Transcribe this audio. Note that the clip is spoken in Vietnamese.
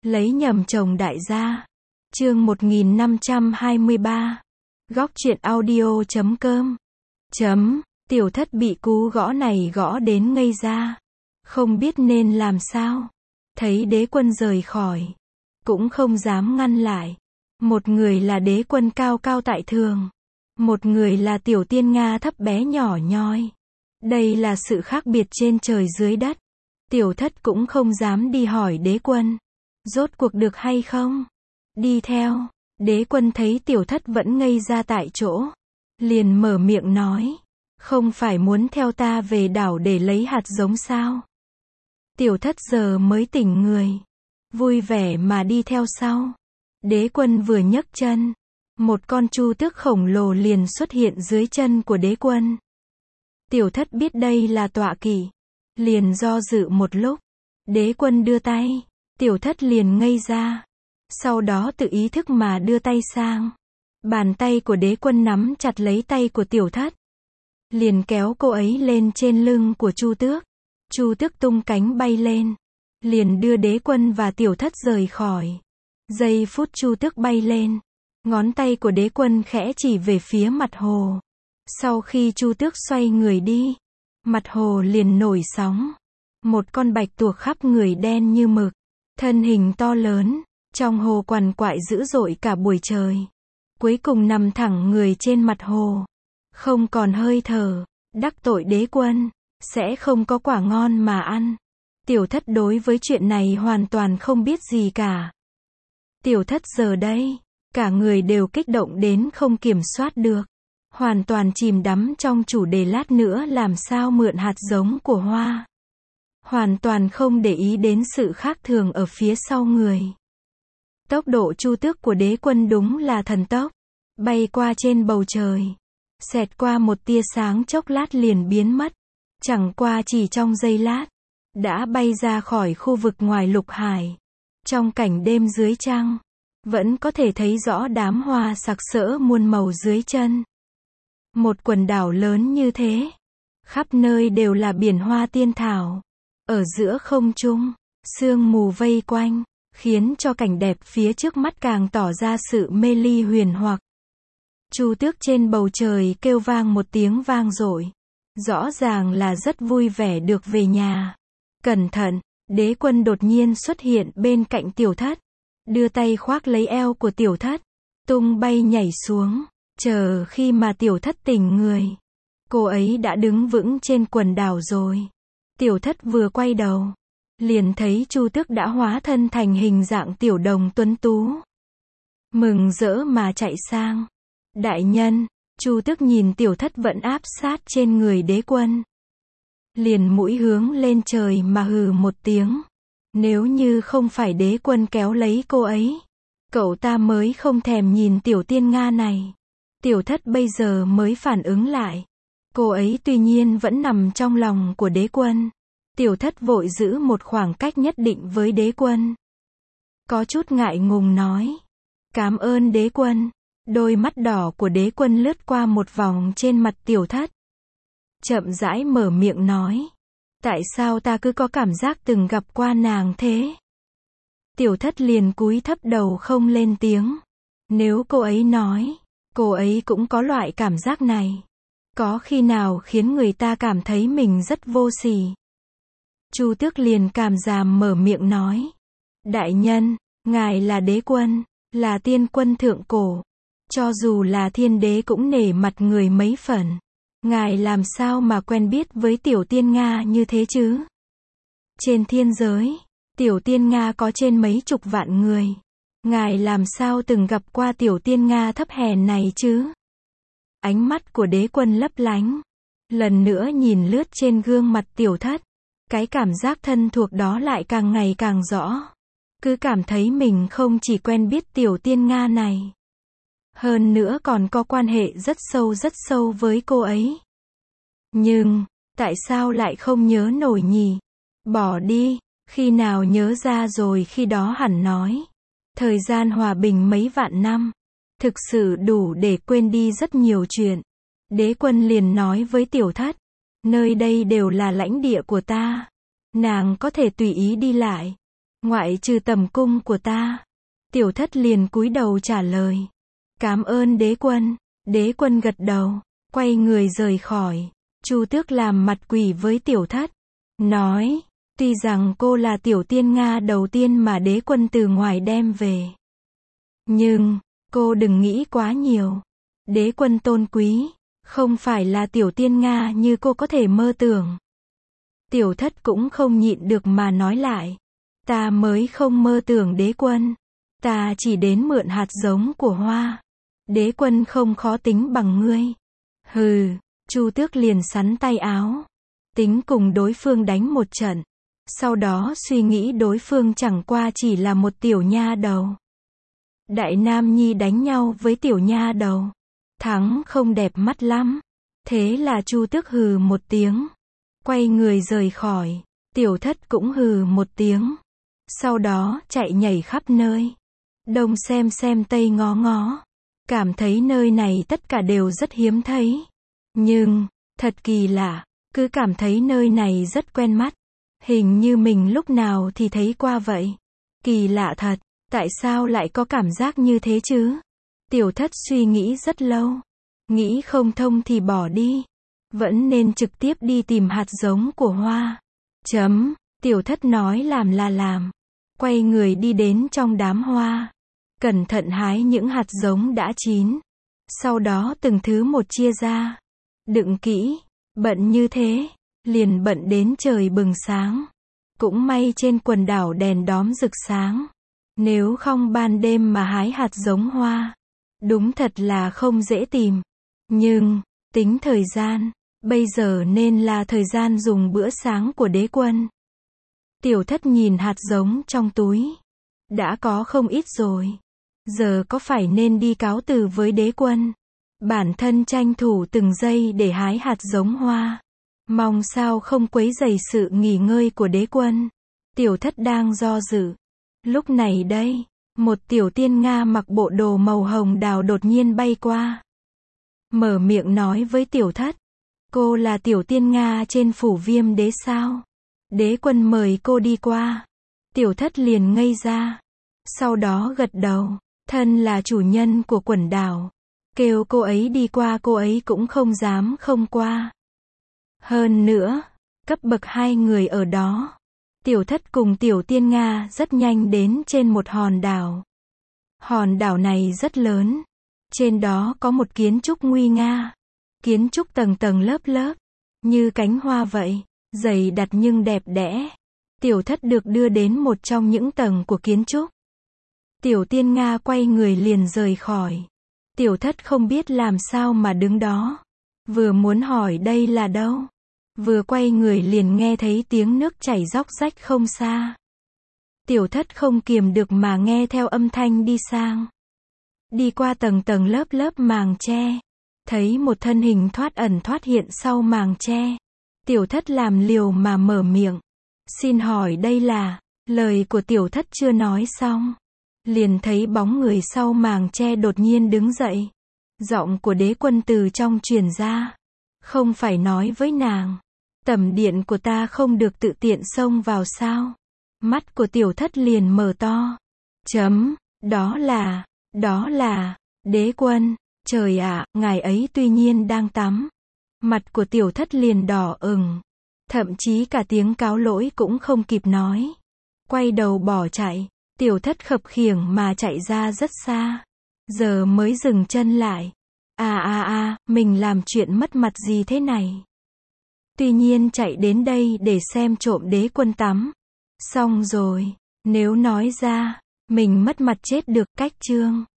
Lấy nhầm chồng đại gia. Chương 1523. Góc truyện audio.com. Tiểu thất bị cú gõ này gõ đến ngây ra. Không biết nên làm sao. Thấy đế quân rời khỏi. Cũng không dám ngăn lại. Một người là đế quân cao cao tại thường. Một người là tiểu tiên Nga thấp bé nhỏ nhoi. Đây là sự khác biệt trên trời dưới đất. Tiểu thất cũng không dám đi hỏi đế quân. Rốt cuộc được hay không? Đi theo. Đế quân thấy tiểu thất vẫn ngây ra tại chỗ. Liền mở miệng nói. Không phải muốn theo ta về đảo để lấy hạt giống sao? Tiểu thất giờ mới tỉnh người. Vui vẻ mà đi theo sau. Đế quân vừa nhấc chân. Một con chu tước khổng lồ liền xuất hiện dưới chân của đế quân. Tiểu thất biết đây là tọa kỵ. Liền do dự một lúc. Đế quân đưa tay. Tiểu thất liền ngây ra. Sau đó tự ý thức mà đưa tay sang. Bàn tay của đế quân nắm chặt lấy tay của tiểu thất. Liền kéo cô ấy lên trên lưng của chu tước. Chu tước tung cánh bay lên. Liền đưa đế quân và tiểu thất rời khỏi. Giây phút chu tước bay lên. Ngón tay của đế quân khẽ chỉ về phía mặt hồ. Sau khi chu tước xoay người đi. Mặt hồ liền nổi sóng. Một con bạch tuộc khắp người đen như mực. Thân hình to lớn. Trong hồ quằn quại dữ dội cả buổi trời. Cuối cùng nằm thẳng người trên mặt hồ. Không còn hơi thở. Đắc tội đế quân. Sẽ không có quả ngon mà ăn. Tiểu thất đối với chuyện này hoàn toàn không biết gì cả. Tiểu thất giờ đây. Cả người đều kích động đến không kiểm soát được. Hoàn toàn chìm đắm trong chủ đề lát nữa làm sao mượn hạt giống của hoa. Hoàn toàn không để ý đến sự khác thường ở phía sau người. Tốc độ chu tước của đế quân đúng là thần tốc. Bay qua trên bầu trời. Xẹt qua một tia sáng chốc lát liền biến mất. Chẳng qua chỉ trong giây lát. Đã bay ra khỏi khu vực ngoài lục hải. Trong cảnh đêm dưới trăng. Vẫn có thể thấy rõ đám hoa sặc sỡ muôn màu dưới chân. Một quần đảo lớn như thế. Khắp nơi đều là biển hoa tiên thảo. Ở giữa không trung, sương mù vây quanh, khiến cho cảnh đẹp phía trước mắt càng tỏ ra sự mê ly huyền hoặc. Chu tước trên bầu trời kêu vang một tiếng vang dội. Rõ ràng là rất vui vẻ được về nhà. Cẩn thận, đế quân đột nhiên xuất hiện bên cạnh tiểu thất. Đưa tay khoác lấy eo của tiểu thất. Tung bay nhảy xuống. Chờ khi mà tiểu thất tỉnh người. Cô ấy đã đứng vững trên quần đảo rồi. Tiểu thất vừa quay đầu. Liền thấy chu tước đã hóa thân thành hình dạng tiểu đồng tuấn tú. Mừng rỡ mà chạy sang. Đại nhân, chu tước nhìn tiểu thất vẫn áp sát trên người đế quân. Liền mũi hướng lên trời mà hừ một tiếng. Nếu như không phải đế quân kéo lấy cô ấy. Cậu ta mới không thèm nhìn tiểu tiên Nga này. Tiểu thất bây giờ mới phản ứng lại. Cô ấy tuy nhiên vẫn nằm trong lòng của đế quân. Tiểu thất vội giữ một khoảng cách nhất định với đế quân. Có chút ngại ngùng nói. Cảm ơn đế quân. Đôi mắt đỏ của đế quân lướt qua một vòng trên mặt tiểu thất. Chậm rãi mở miệng nói. Tại sao ta cứ có cảm giác từng gặp qua nàng thế? Tiểu thất liền cúi thấp đầu không lên tiếng. Nếu cô ấy nói, cô ấy cũng có loại cảm giác này. Có khi nào khiến người ta cảm thấy mình rất vô sỉ? Chu tước liền cảm giảm mở miệng nói. Đại nhân, ngài là đế quân, là tiên quân thượng cổ. Cho dù là thiên đế cũng nể mặt người mấy phần. Ngài làm sao mà quen biết với tiểu tiên Nga như thế chứ? Trên thiên giới, tiểu tiên Nga có trên mấy chục vạn người. Ngài làm sao từng gặp qua tiểu tiên Nga thấp hèn này chứ? Ánh mắt của đế quân lấp lánh. Lần nữa nhìn lướt trên gương mặt tiểu thất. Cái cảm giác thân thuộc đó lại càng ngày càng rõ. Cứ cảm thấy mình không chỉ quen biết tiểu tiên Nga này. Hơn nữa còn có quan hệ rất sâu với cô ấy. Nhưng, tại sao lại không nhớ nổi nhỉ? Bỏ đi, khi nào nhớ ra rồi khi đó hẳn nói. Thời gian hòa bình mấy vạn năm. Thực sự đủ để quên đi rất nhiều chuyện. Đế quân liền nói với tiểu thất. Nơi đây đều là lãnh địa của ta. Nàng có thể tùy ý đi lại. Ngoại trừ tầm cung của ta. Tiểu thất liền cúi đầu trả lời. Cảm ơn đế quân. Đế quân gật đầu, quay người rời khỏi. Chu Tước làm mặt quỷ với tiểu thất. Nói, tuy rằng cô là tiểu tiên Nga đầu tiên mà đế quân từ ngoài đem về. Nhưng, cô đừng nghĩ quá nhiều. Đế quân tôn quý, không phải là tiểu tiên Nga như cô có thể mơ tưởng. Tiểu thất cũng không nhịn được mà nói lại. Ta mới không mơ tưởng đế quân. Ta chỉ đến mượn hạt giống của hoa. Đế quân không khó tính bằng ngươi. Hừ, Chu Tước liền sắn tay áo. Tính cùng đối phương đánh một trận. Sau đó suy nghĩ đối phương chẳng qua chỉ là một tiểu nha đầu. Đại nam nhi đánh nhau với tiểu nha đầu. Thắng không đẹp mắt lắm. Thế là Chu Tước hừ một tiếng. Quay người rời khỏi. Tiểu thất cũng hừ một tiếng. Sau đó chạy nhảy khắp nơi. Đông xem tây ngó ngó. Cảm thấy nơi này tất cả đều rất hiếm thấy. Nhưng, thật kỳ lạ, cứ cảm thấy nơi này rất quen mắt. Hình như mình lúc nào thì thấy qua vậy. Kỳ lạ thật, tại sao lại có cảm giác như thế chứ? Tiểu thất suy nghĩ rất lâu. Nghĩ không thông thì bỏ đi. Vẫn nên trực tiếp đi tìm hạt giống của hoa. Tiểu thất nói làm là làm. Quay người đi đến trong đám hoa. Cẩn thận hái những hạt giống đã chín. Sau đó từng thứ một chia ra. Đựng kỹ. Bận như thế. Liền bận đến trời bừng sáng. Cũng may trên quần đảo đèn đóm rực sáng. Nếu không ban đêm mà hái hạt giống hoa. Đúng thật là không dễ tìm. Nhưng, tính thời gian. Bây giờ nên là thời gian dùng bữa sáng của đế quân. Tiểu thất nhìn hạt giống trong túi. Đã có không ít rồi. Giờ có phải nên đi cáo từ với đế quân? Bản thân tranh thủ từng giây để hái hạt giống hoa. Mong sao không quấy rầy sự nghỉ ngơi của đế quân. Tiểu thất đang do dự. Lúc này đây, một tiểu tiên Nga mặc bộ đồ màu hồng đào đột nhiên bay qua. Mở miệng nói với tiểu thất. Cô là tiểu tiên Nga trên phủ Viêm đế sao? Đế quân mời cô đi qua. Tiểu thất liền ngây ra. Sau đó gật đầu. Thân là chủ nhân của quần đảo. Kêu cô ấy đi qua cô ấy cũng không dám không qua. Hơn nữa, cấp bậc hai người ở đó. Tiểu thất cùng tiểu tiên Nga rất nhanh đến trên một hòn đảo. Hòn đảo này rất lớn. Trên đó có một kiến trúc nguy nga. Kiến trúc tầng tầng lớp lớp. Như cánh hoa vậy. Dày đặc nhưng đẹp đẽ. Tiểu thất được đưa đến một trong những tầng của kiến trúc. Tiểu tiên Nga quay người liền rời khỏi. Tiểu thất không biết làm sao mà đứng đó. Vừa muốn hỏi đây là đâu. Vừa quay người liền nghe thấy tiếng nước chảy róc rách không xa. Tiểu thất không kiềm được mà nghe theo âm thanh đi sang. Đi qua tầng tầng lớp lớp màng tre. Thấy một thân hình thoát ẩn thoát hiện sau màng tre. Tiểu thất làm liều mà mở miệng. Xin hỏi đây là. Lời của tiểu thất chưa nói xong. Liền thấy bóng người sau màng tre đột nhiên đứng dậy. Giọng của đế quân từ trong truyền ra. Không phải nói với nàng. Tẩm điện của ta không được tự tiện xông vào sao? Mắt của tiểu thất liền mở to. Đó là, đế quân. Trời ạ, ngài ấy tuy nhiên đang tắm. Mặt của tiểu thất liền đỏ ửng. Thậm chí cả tiếng cáo lỗi cũng không kịp nói. Quay đầu bỏ chạy. Tiểu thất khập khiễng mà chạy ra rất xa. Giờ mới dừng chân lại. Mình làm chuyện mất mặt gì thế này? Tuy nhiên chạy đến đây để xem trộm đế quân tắm. Xong rồi, nếu nói ra, mình mất mặt chết được. Cách chương